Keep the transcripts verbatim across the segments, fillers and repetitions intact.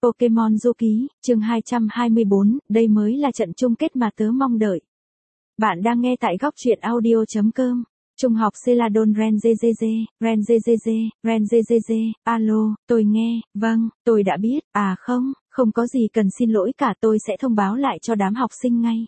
Pokemon Du Ký, chương hai trăm hai mươi bốn, đây mới là trận chung kết mà tớ mong đợi. Bạn đang nghe tại góc truyện audio.com. Trung học Celadon Renzezeze, Renzezeze, Renzezeze, alo, tôi nghe, vâng, tôi đã biết, à không, không có gì cần xin lỗi cả, tôi sẽ thông báo lại cho đám học sinh ngay.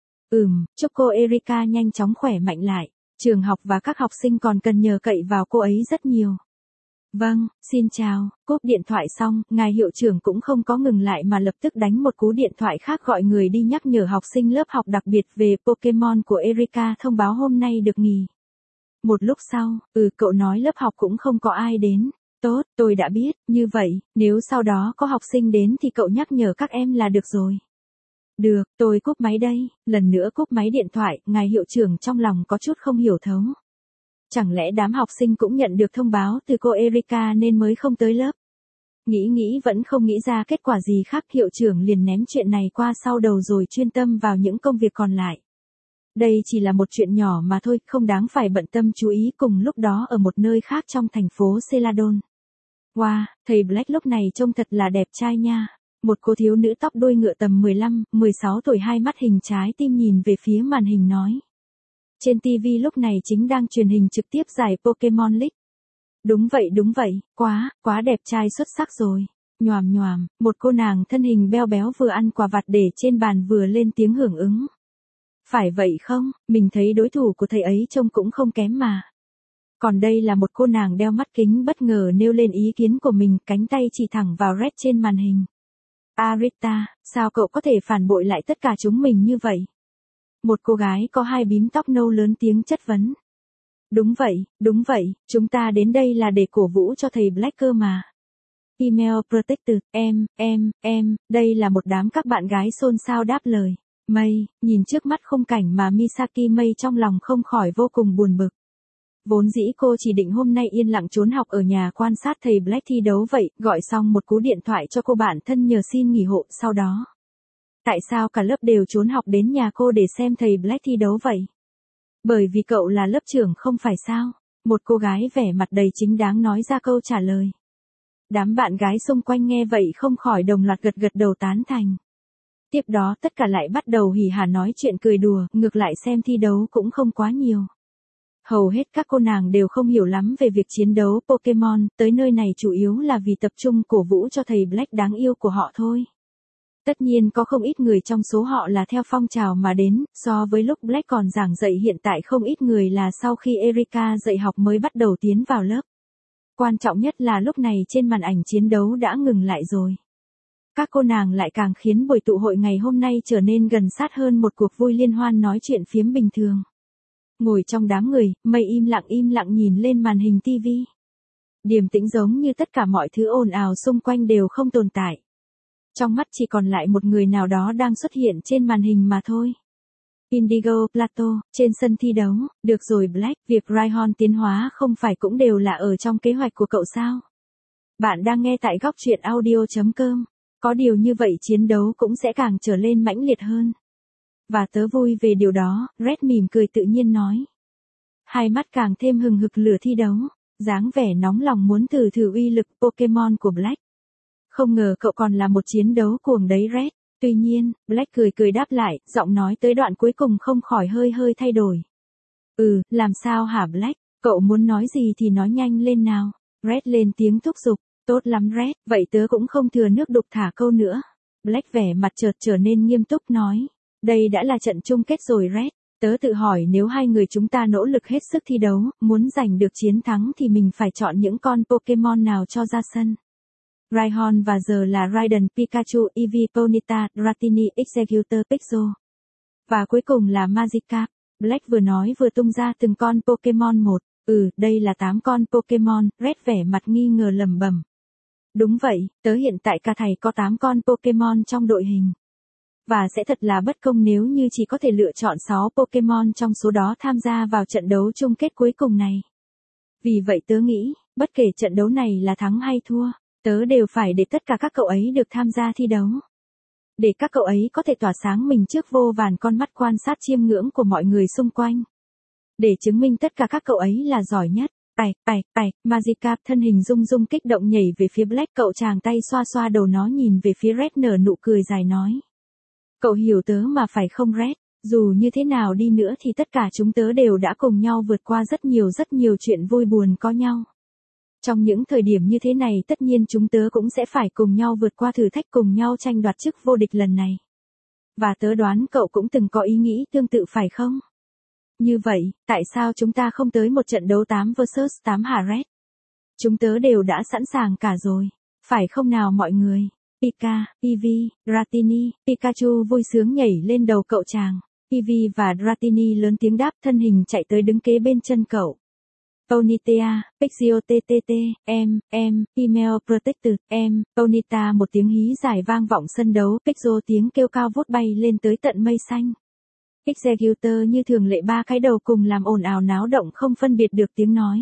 Ừm, chúc cô Erika nhanh chóng khỏe mạnh lại, trường học và các học sinh còn cần nhờ cậy vào cô ấy rất nhiều. Vâng, xin chào, cúp điện thoại xong, ngài hiệu trưởng cũng không có ngừng lại mà lập tức đánh một cú điện thoại khác gọi người đi nhắc nhở học sinh lớp học đặc biệt về Pokemon của Erika thông báo hôm nay được nghỉ. Một lúc sau, ừ cậu nói lớp học cũng không có ai đến. Tốt, tôi đã biết, như vậy, nếu sau đó có học sinh đến thì cậu nhắc nhở các em là được rồi. Được, tôi cúp máy đây, lần nữa cúp máy điện thoại, ngài hiệu trưởng trong lòng có chút không hiểu thấu. Chẳng lẽ đám học sinh cũng nhận được thông báo từ cô Erika nên mới không tới lớp? Nghĩ nghĩ vẫn không nghĩ ra kết quả gì khác, hiệu trưởng liền ném chuyện này qua sau đầu rồi chuyên tâm vào những công việc còn lại. Đây chỉ là một chuyện nhỏ mà thôi, không đáng phải bận tâm chú ý. Cùng lúc đó ở một nơi khác trong thành phố Celadon. Wow, thầy Black lúc này trông thật là đẹp trai nha. Một cô thiếu nữ tóc đuôi ngựa tầm mười lăm, mười sáu tuổi, hai mắt hình trái tim nhìn về phía màn hình nói. Trên ti vi lúc này chính đang truyền hình trực tiếp giải Pokemon League. Đúng vậy đúng vậy, quá, quá đẹp trai xuất sắc rồi. Nhoàm nhoàm, một cô nàng thân hình beo béo vừa ăn quả vặt để trên bàn vừa lên tiếng hưởng ứng. Phải vậy không, mình thấy đối thủ của thầy ấy trông cũng không kém mà. Còn đây là một cô nàng đeo mắt kính bất ngờ nêu lên ý kiến của mình, cánh tay chỉ thẳng vào Red trên màn hình. Arita, sao cậu có thể phản bội lại tất cả chúng mình như vậy? Một cô gái có hai bím tóc nâu lớn tiếng chất vấn. Đúng vậy, đúng vậy, chúng ta đến đây là để cổ vũ cho thầy Black cơ mà. Email Protected, em, em, em, đây là một đám các bạn gái xôn xao đáp lời. Mây, nhìn trước mắt khung cảnh mà Misaki Mây trong lòng không khỏi vô cùng buồn bực. Vốn dĩ cô chỉ định hôm nay yên lặng trốn học ở nhà quan sát thầy Black thi đấu vậy, gọi xong một cú điện thoại cho cô bạn thân nhờ xin nghỉ hộ sau đó. Tại sao cả lớp đều trốn học đến nhà cô để xem thầy Black thi đấu vậy? Bởi vì cậu là lớp trưởng không phải sao? Một cô gái vẻ mặt đầy chính đáng nói ra câu trả lời. Đám bạn gái xung quanh nghe vậy không khỏi đồng loạt gật gật đầu tán thành. Tiếp đó tất cả lại bắt đầu hỉ hả nói chuyện cười đùa, ngược lại xem thi đấu cũng không quá nhiều. Hầu hết các cô nàng đều không hiểu lắm về việc chiến đấu Pokemon, tới nơi này chủ yếu là vì tập trung cổ vũ cho thầy Black đáng yêu của họ thôi. Tất nhiên có không ít người trong số họ là theo phong trào mà đến, so với lúc Black còn giảng dạy hiện tại không ít người là sau khi Erika dạy học mới bắt đầu tiến vào lớp. Quan trọng nhất là lúc này trên màn ảnh chiến đấu đã ngừng lại rồi. Các cô nàng lại càng khiến buổi tụ hội ngày hôm nay trở nên gần sát hơn một cuộc vui liên hoan nói chuyện phiếm bình thường. Ngồi trong đám người, Mây im lặng im lặng nhìn lên màn hình ti vi. Điềm tĩnh giống như tất cả mọi thứ ồn ào xung quanh đều không tồn tại. Trong mắt chỉ còn lại một người nào đó đang xuất hiện trên màn hình mà thôi. Indigo Plateau, trên sân thi đấu, được rồi Black, việc Rhyhorn tiến hóa không phải cũng đều là ở trong kế hoạch của cậu sao? Bạn đang nghe tại góc truyện audio.com. Có điều như vậy chiến đấu cũng sẽ càng trở lên mãnh liệt hơn. Và tớ vui về điều đó, Red mỉm cười tự nhiên nói. Hai mắt càng thêm hừng hực lửa thi đấu, dáng vẻ nóng lòng muốn thử thử uy lực Pokemon của Black. Không ngờ cậu còn là một chiến đấu cuồng đấy Red. Tuy nhiên, Black cười cười đáp lại, giọng nói tới đoạn cuối cùng không khỏi hơi hơi thay đổi. Ừ, làm sao hả Black, cậu muốn nói gì thì nói nhanh lên nào. Red lên tiếng thúc giục. Tốt lắm Red, vậy tớ cũng không thừa nước đục thả câu nữa. Black vẻ mặt chợt trở nên nghiêm túc nói. Đây đã là trận chung kết rồi Red. Tớ tự hỏi nếu hai người chúng ta nỗ lực hết sức thi đấu, muốn giành được chiến thắng thì mình phải chọn những con Pokemon nào cho ra sân. Rhyhorn và giờ là Raiden, Pikachu, Eevee, Ponyta, Dratini, Executor, Pixel. Và cuối cùng là Magikarp. Black vừa nói vừa tung ra từng con Pokemon một. Ừ, đây là tám con Pokemon, Red vẻ mặt nghi ngờ lẩm bẩm. Đúng vậy, tớ hiện tại cả thầy có tám con Pokemon trong đội hình. Và sẽ thật là bất công nếu như chỉ có thể lựa chọn sáu Pokemon trong số đó tham gia vào trận đấu chung kết cuối cùng này. Vì vậy tớ nghĩ, bất kể trận đấu này là thắng hay thua, tớ đều phải để tất cả các cậu ấy được tham gia thi đấu. Để các cậu ấy có thể tỏa sáng mình trước vô vàn con mắt quan sát chiêm ngưỡng của mọi người xung quanh. Để chứng minh tất cả các cậu ấy là giỏi nhất. Bạch, bạch, bạch, Magikarp thân hình rung rung kích động nhảy về phía Black, cậu chàng tay xoa xoa đầu nó nhìn về phía Red nở nụ cười dài nói. Cậu hiểu tớ mà phải không Red, dù như thế nào đi nữa thì tất cả chúng tớ đều đã cùng nhau vượt qua rất nhiều rất nhiều chuyện vui buồn có nhau. Trong những thời điểm như thế này tất nhiên chúng tớ cũng sẽ phải cùng nhau vượt qua thử thách, cùng nhau tranh đoạt chức vô địch lần này. Và tớ đoán cậu cũng từng có ý nghĩ tương tự phải không? Như vậy, tại sao chúng ta không tới một trận đấu tám versus tám hả Red? Chúng tớ đều đã sẵn sàng cả rồi, phải không nào mọi người? Pika, Eevee, Dratini, Pikachu vui sướng nhảy lên đầu cậu chàng. Eevee và Dratini lớn tiếng đáp, thân hình chạy tới đứng kế bên chân cậu. Ponyta, Pixio ttt, em, em, Female Protector, em, Ponyta một tiếng hí dài vang vọng sân đấu, Pixio tiếng kêu cao vút bay lên tới tận mây xanh. Executor như thường lệ ba cái đầu cùng làm ồn ào náo động không phân biệt được tiếng nói.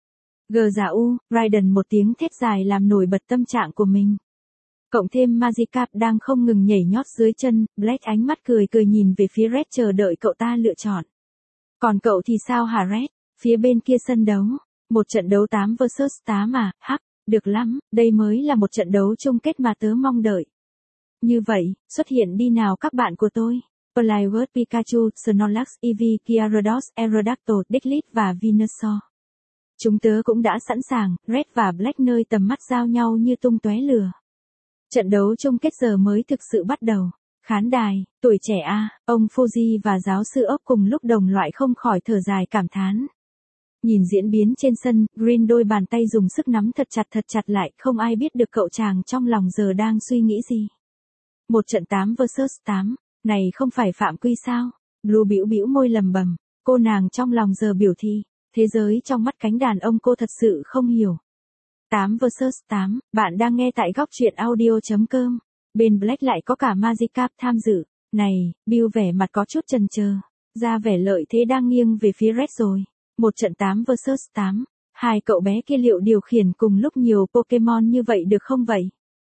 Gờ giả u, Raiden một tiếng thét dài làm nổi bật tâm trạng của mình. Cộng thêm Magikarp đang không ngừng nhảy nhót dưới chân, Black ánh mắt cười cười nhìn về phía Red chờ đợi cậu ta lựa chọn. Còn cậu thì sao hả Red? Phía bên kia sân đấu, một trận đấu tám versus tám à, hắc, được lắm, đây mới là một trận đấu chung kết mà tớ mong đợi. Như vậy, xuất hiện đi nào các bạn của tôi. Poliwrath, Pikachu, Snorlax, Eevee, Gyarados, Aerodactyl, Diglett và Venusaur. Chúng tớ cũng đã sẵn sàng, Red và Black nơi tầm mắt giao nhau như tung tóe lửa. Trận đấu chung kết giờ mới thực sự bắt đầu. Khán đài, tuổi trẻ a, ông Fuji và giáo sư ốc cùng lúc đồng loại không khỏi thở dài cảm thán. Nhìn diễn biến trên sân, Green đôi bàn tay dùng sức nắm thật chặt thật chặt lại, không ai biết được cậu chàng trong lòng giờ đang suy nghĩ gì. Một trận tám versus tám, này không phải phạm quy sao? Blue bĩu bĩu môi lầm bầm, cô nàng trong lòng giờ biểu thị, thế giới trong mắt cánh đàn ông cô thật sự không hiểu. tám versus tám, bạn đang nghe tại góc truyện audio chấm com. Bên Black lại có cả Magikarp tham dự. Này, Bill vẻ mặt có chút chần chờ, ra vẻ lợi thế đang nghiêng về phía Red rồi. Một trận tám versus tám, hai cậu bé kia liệu điều khiển cùng lúc nhiều Pokemon như vậy được không vậy?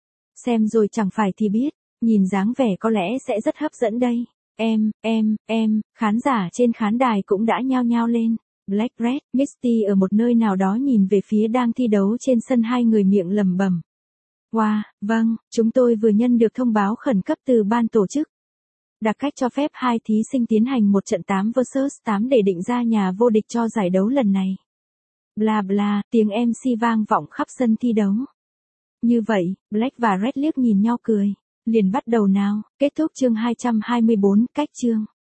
Xem rồi chẳng phải thì biết, nhìn dáng vẻ có lẽ sẽ rất hấp dẫn đây. Em, em, em, khán giả trên khán đài cũng đã nhao nhao lên. Black, Red, Misty ở một nơi nào đó nhìn về phía đang thi đấu trên sân, hai người miệng lẩm bẩm. Wow, vâng, chúng tôi vừa nhận được thông báo khẩn cấp từ ban tổ chức. Đặc cách cho phép hai thí sinh tiến hành một trận tám versus tám để định ra nhà vô địch cho giải đấu lần này. Bla bla, tiếng em xê vang vọng khắp sân thi đấu. Như vậy, Black và Red liếc nhìn nhau cười. Liền bắt đầu nào, kết thúc chương hai trăm hai mươi bốn, cách chương.